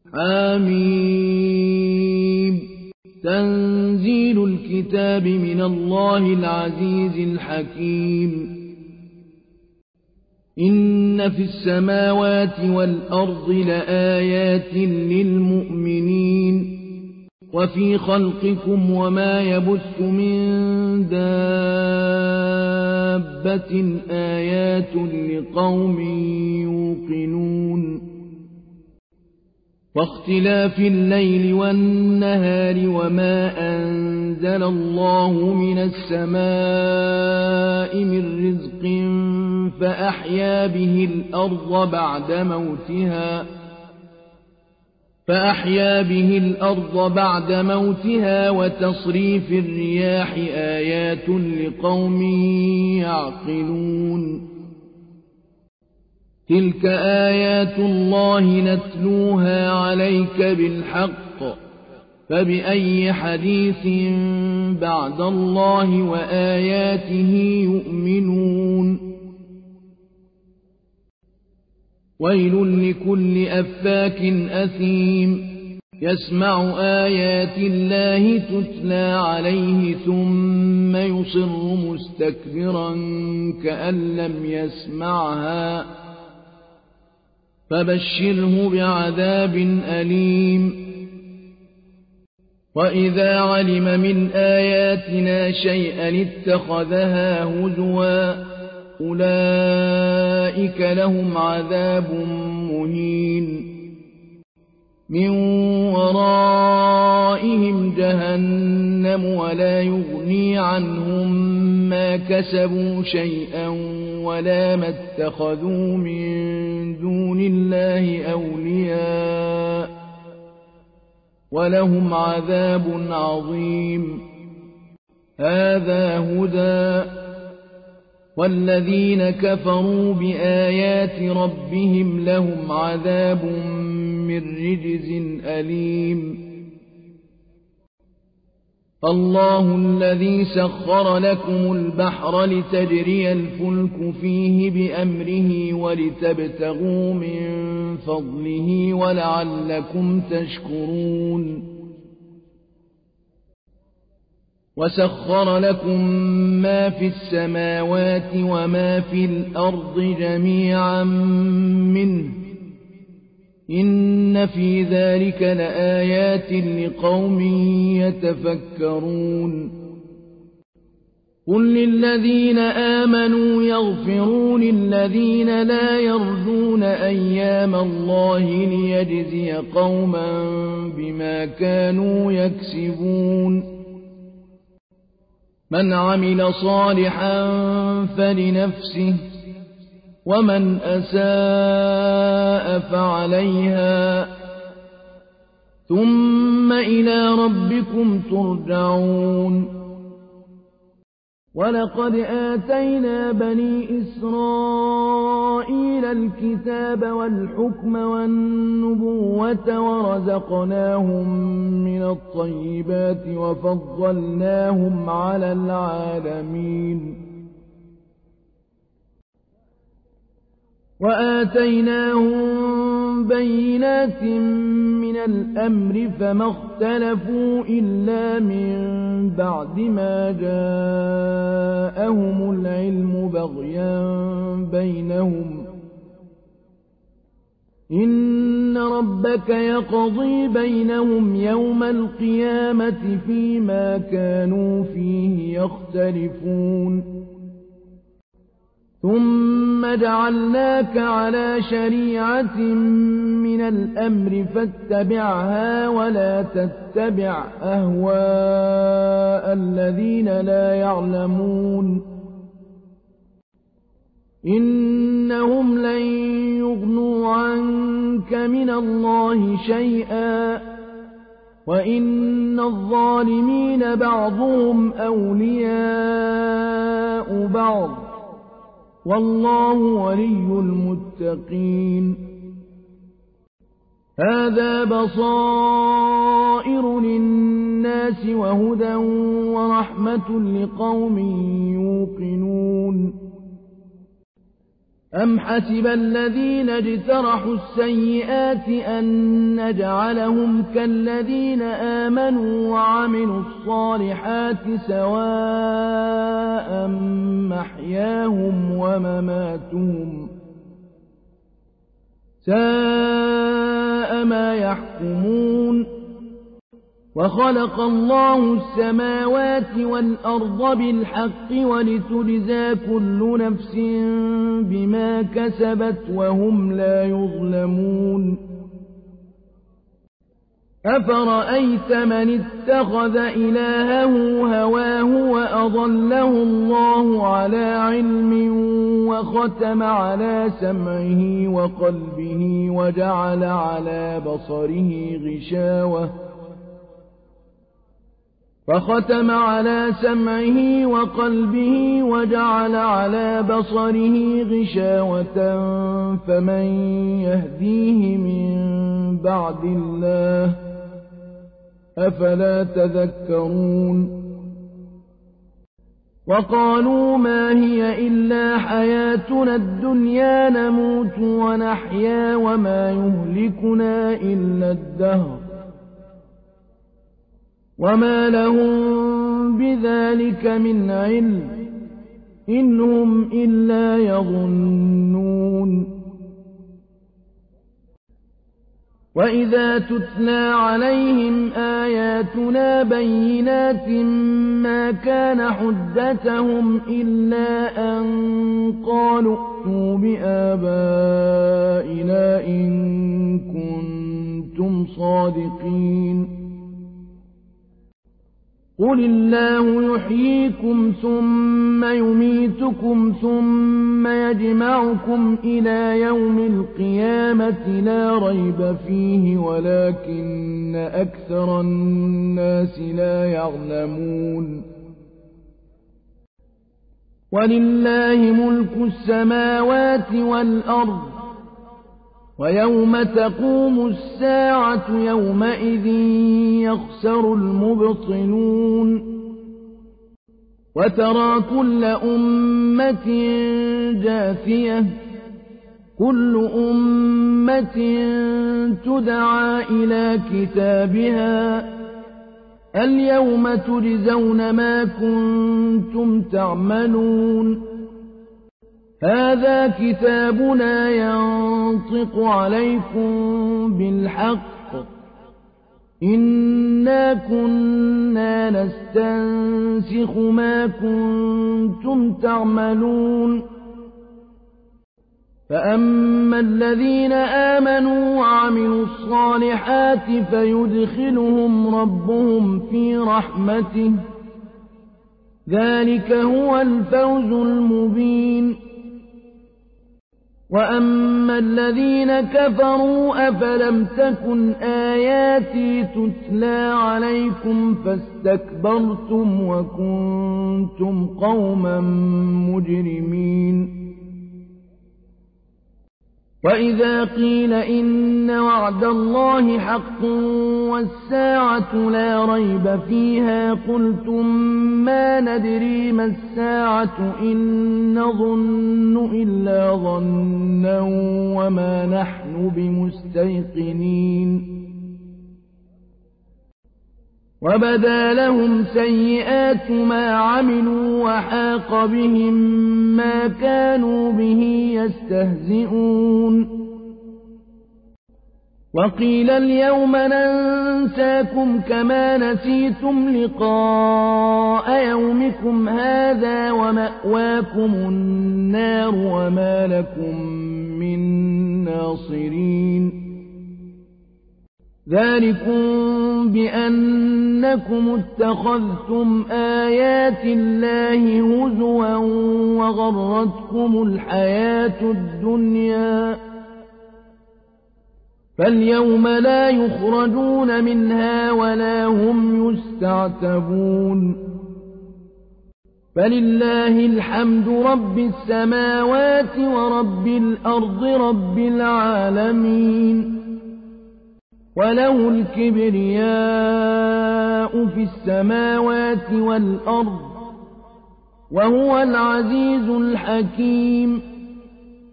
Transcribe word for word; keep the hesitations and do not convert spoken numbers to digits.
حميم تنزيل الكتاب من الله العزيز الحكيم إن في السماوات والأرض لآيات للمؤمنين وفي خلقكم وما يبث من دابة آيات لقوم يوقنون واختلاف الليل والنهار وما أنزل الله من السماء من رزق فأحيا به الأرض بعد موتها فأحيا به الأرض بعد موتها وتصريف الرياح آيات لقوم يعقلون تلك آيات الله نتلوها عليك بالحق فبأي حديث بعد الله وآياته يؤمنون ويل لكل أفاك أثيم يسمع آيات الله تتلى عليه ثم يصر مستكبرا كأن لم يسمعها فبشره بعذاب أليم وإذا علم من آياتنا شيئا اتخذها هزوا أولئك لهم عذاب مهين من ورائهم جهنم ولا يغني عنهم ما كسبوا شيئا ولا ما اتخذوا من دون الله أولياء ولهم عذاب عظيم هذا هدى والذين كفروا بآيات ربهم لهم عذاب من رجز أليم الله الذي سخر لكم البحر لتجري الفلك فيه بأمره ولتبتغوا من فضله ولعلكم تشكرون وسخر لكم ما في السماوات وما في الأرض جميعا منه إن في ذلك لآيات لقوم يتفكرون قل للذين آمنوا يغفروا للذين لا يرجون أيام الله ليجزي قوما بما كانوا يكسبون من عمل صالحا فلنفسه ومن أساء فعليها ثم إلى ربكم ترجعون ولقد آتينا بني إسرائيل الكتاب والحكم والنبوة ورزقناهم من الطيبات وفضلناهم على العالمين وآتيناهم بينات من الأمر فما اختلفوا إلا من بعد ما جاءهم العلم بغيا بينهم إن ربك يقضي بينهم يوم القيامة فيما كانوا فيه يختلفون ثم جعلناك على شريعة من الأمر فاتبعها ولا تتبع أهواء الذين لا يعلمون إنهم لن يغنوا عنك من الله شيئا وإن الظالمين بعضهم أولياء بعض والله ولي المتقين هذا بصائر للناس وهدى ورحمة لقوم يوقنون أم حسب الذين اجترحوا السيئات أن نجعلهم كالذين آمنوا وعملوا الصالحات سواء محياهم ومماتهم ساء ما يحكمون وخلق الله السماوات والأرض بالحق ولتجزى كل نفس بما كسبت وهم لا يظلمون أفرأيت من اتخذ إلهه هواه وأضله الله على علم وختم على سمعه وقلبه وجعل على بصره غشاوة فختم على سمعه وقلبه وجعل على بصره غشاوة فمن يهديه من بعد الله أفلا تذكرون وقالوا ما هي إلا حياتنا الدنيا نموت ونحيا وما يهلكنا إلا الدهر وما لهم بذلك من علم إن هم إلا يظنون وإذا تتلى عليهم آياتنا بينات ما كان حجتهم إلا أن قالوا ائتوا بآبائنا إن كنتم صادقين قل الله يحييكم ثم يميتكم ثم يجمعكم إلى يوم القيامة لا ريب فيه ولكن أكثر الناس لا يعلمون ولله ملك السماوات والأرض ويوم تقوم الساعة يومئذ يخسر المبطلون وترى كل أمة جاثية كل أمة تدعى إلى كتابها اليوم تجزون ما كنتم تعملون هذا كتابنا ينطق عليكم بالحق إنا كنا نستنسخ ما كنتم تعملون فأما الذين آمنوا وعملوا الصالحات فيدخلهم ربهم في رحمته ذلك هو الفوز المبين وأما الذين كفروا أفلم تكن آياتي تتلى عليكم فاستكبرتم وكنتم قوما مجرمين وإذا قيل إن وعد الله حق والساعة لا ريب فيها قلتم ما ندري ما الساعة إن نظن إلا ظنا وما نحن بمستيقنين وبدا لهم سيئات ما عملوا وحاق بهم ما كانوا به يستهزئون وقيل اليوم ننساكم كما نسيتم لقاء يومكم هذا ومأواكم النار وما لكم من ناصرين ذلكم بأنكم اتخذتم آيات الله هزوا وغرتكم الحياة الدنيا فاليوم لا يخرجون منها ولا هم يستعتبون فلله الحمد رب السماوات ورب الأرض رب العالمين وله الكبرياء في السماوات والأرض وهو العزيز الحكيم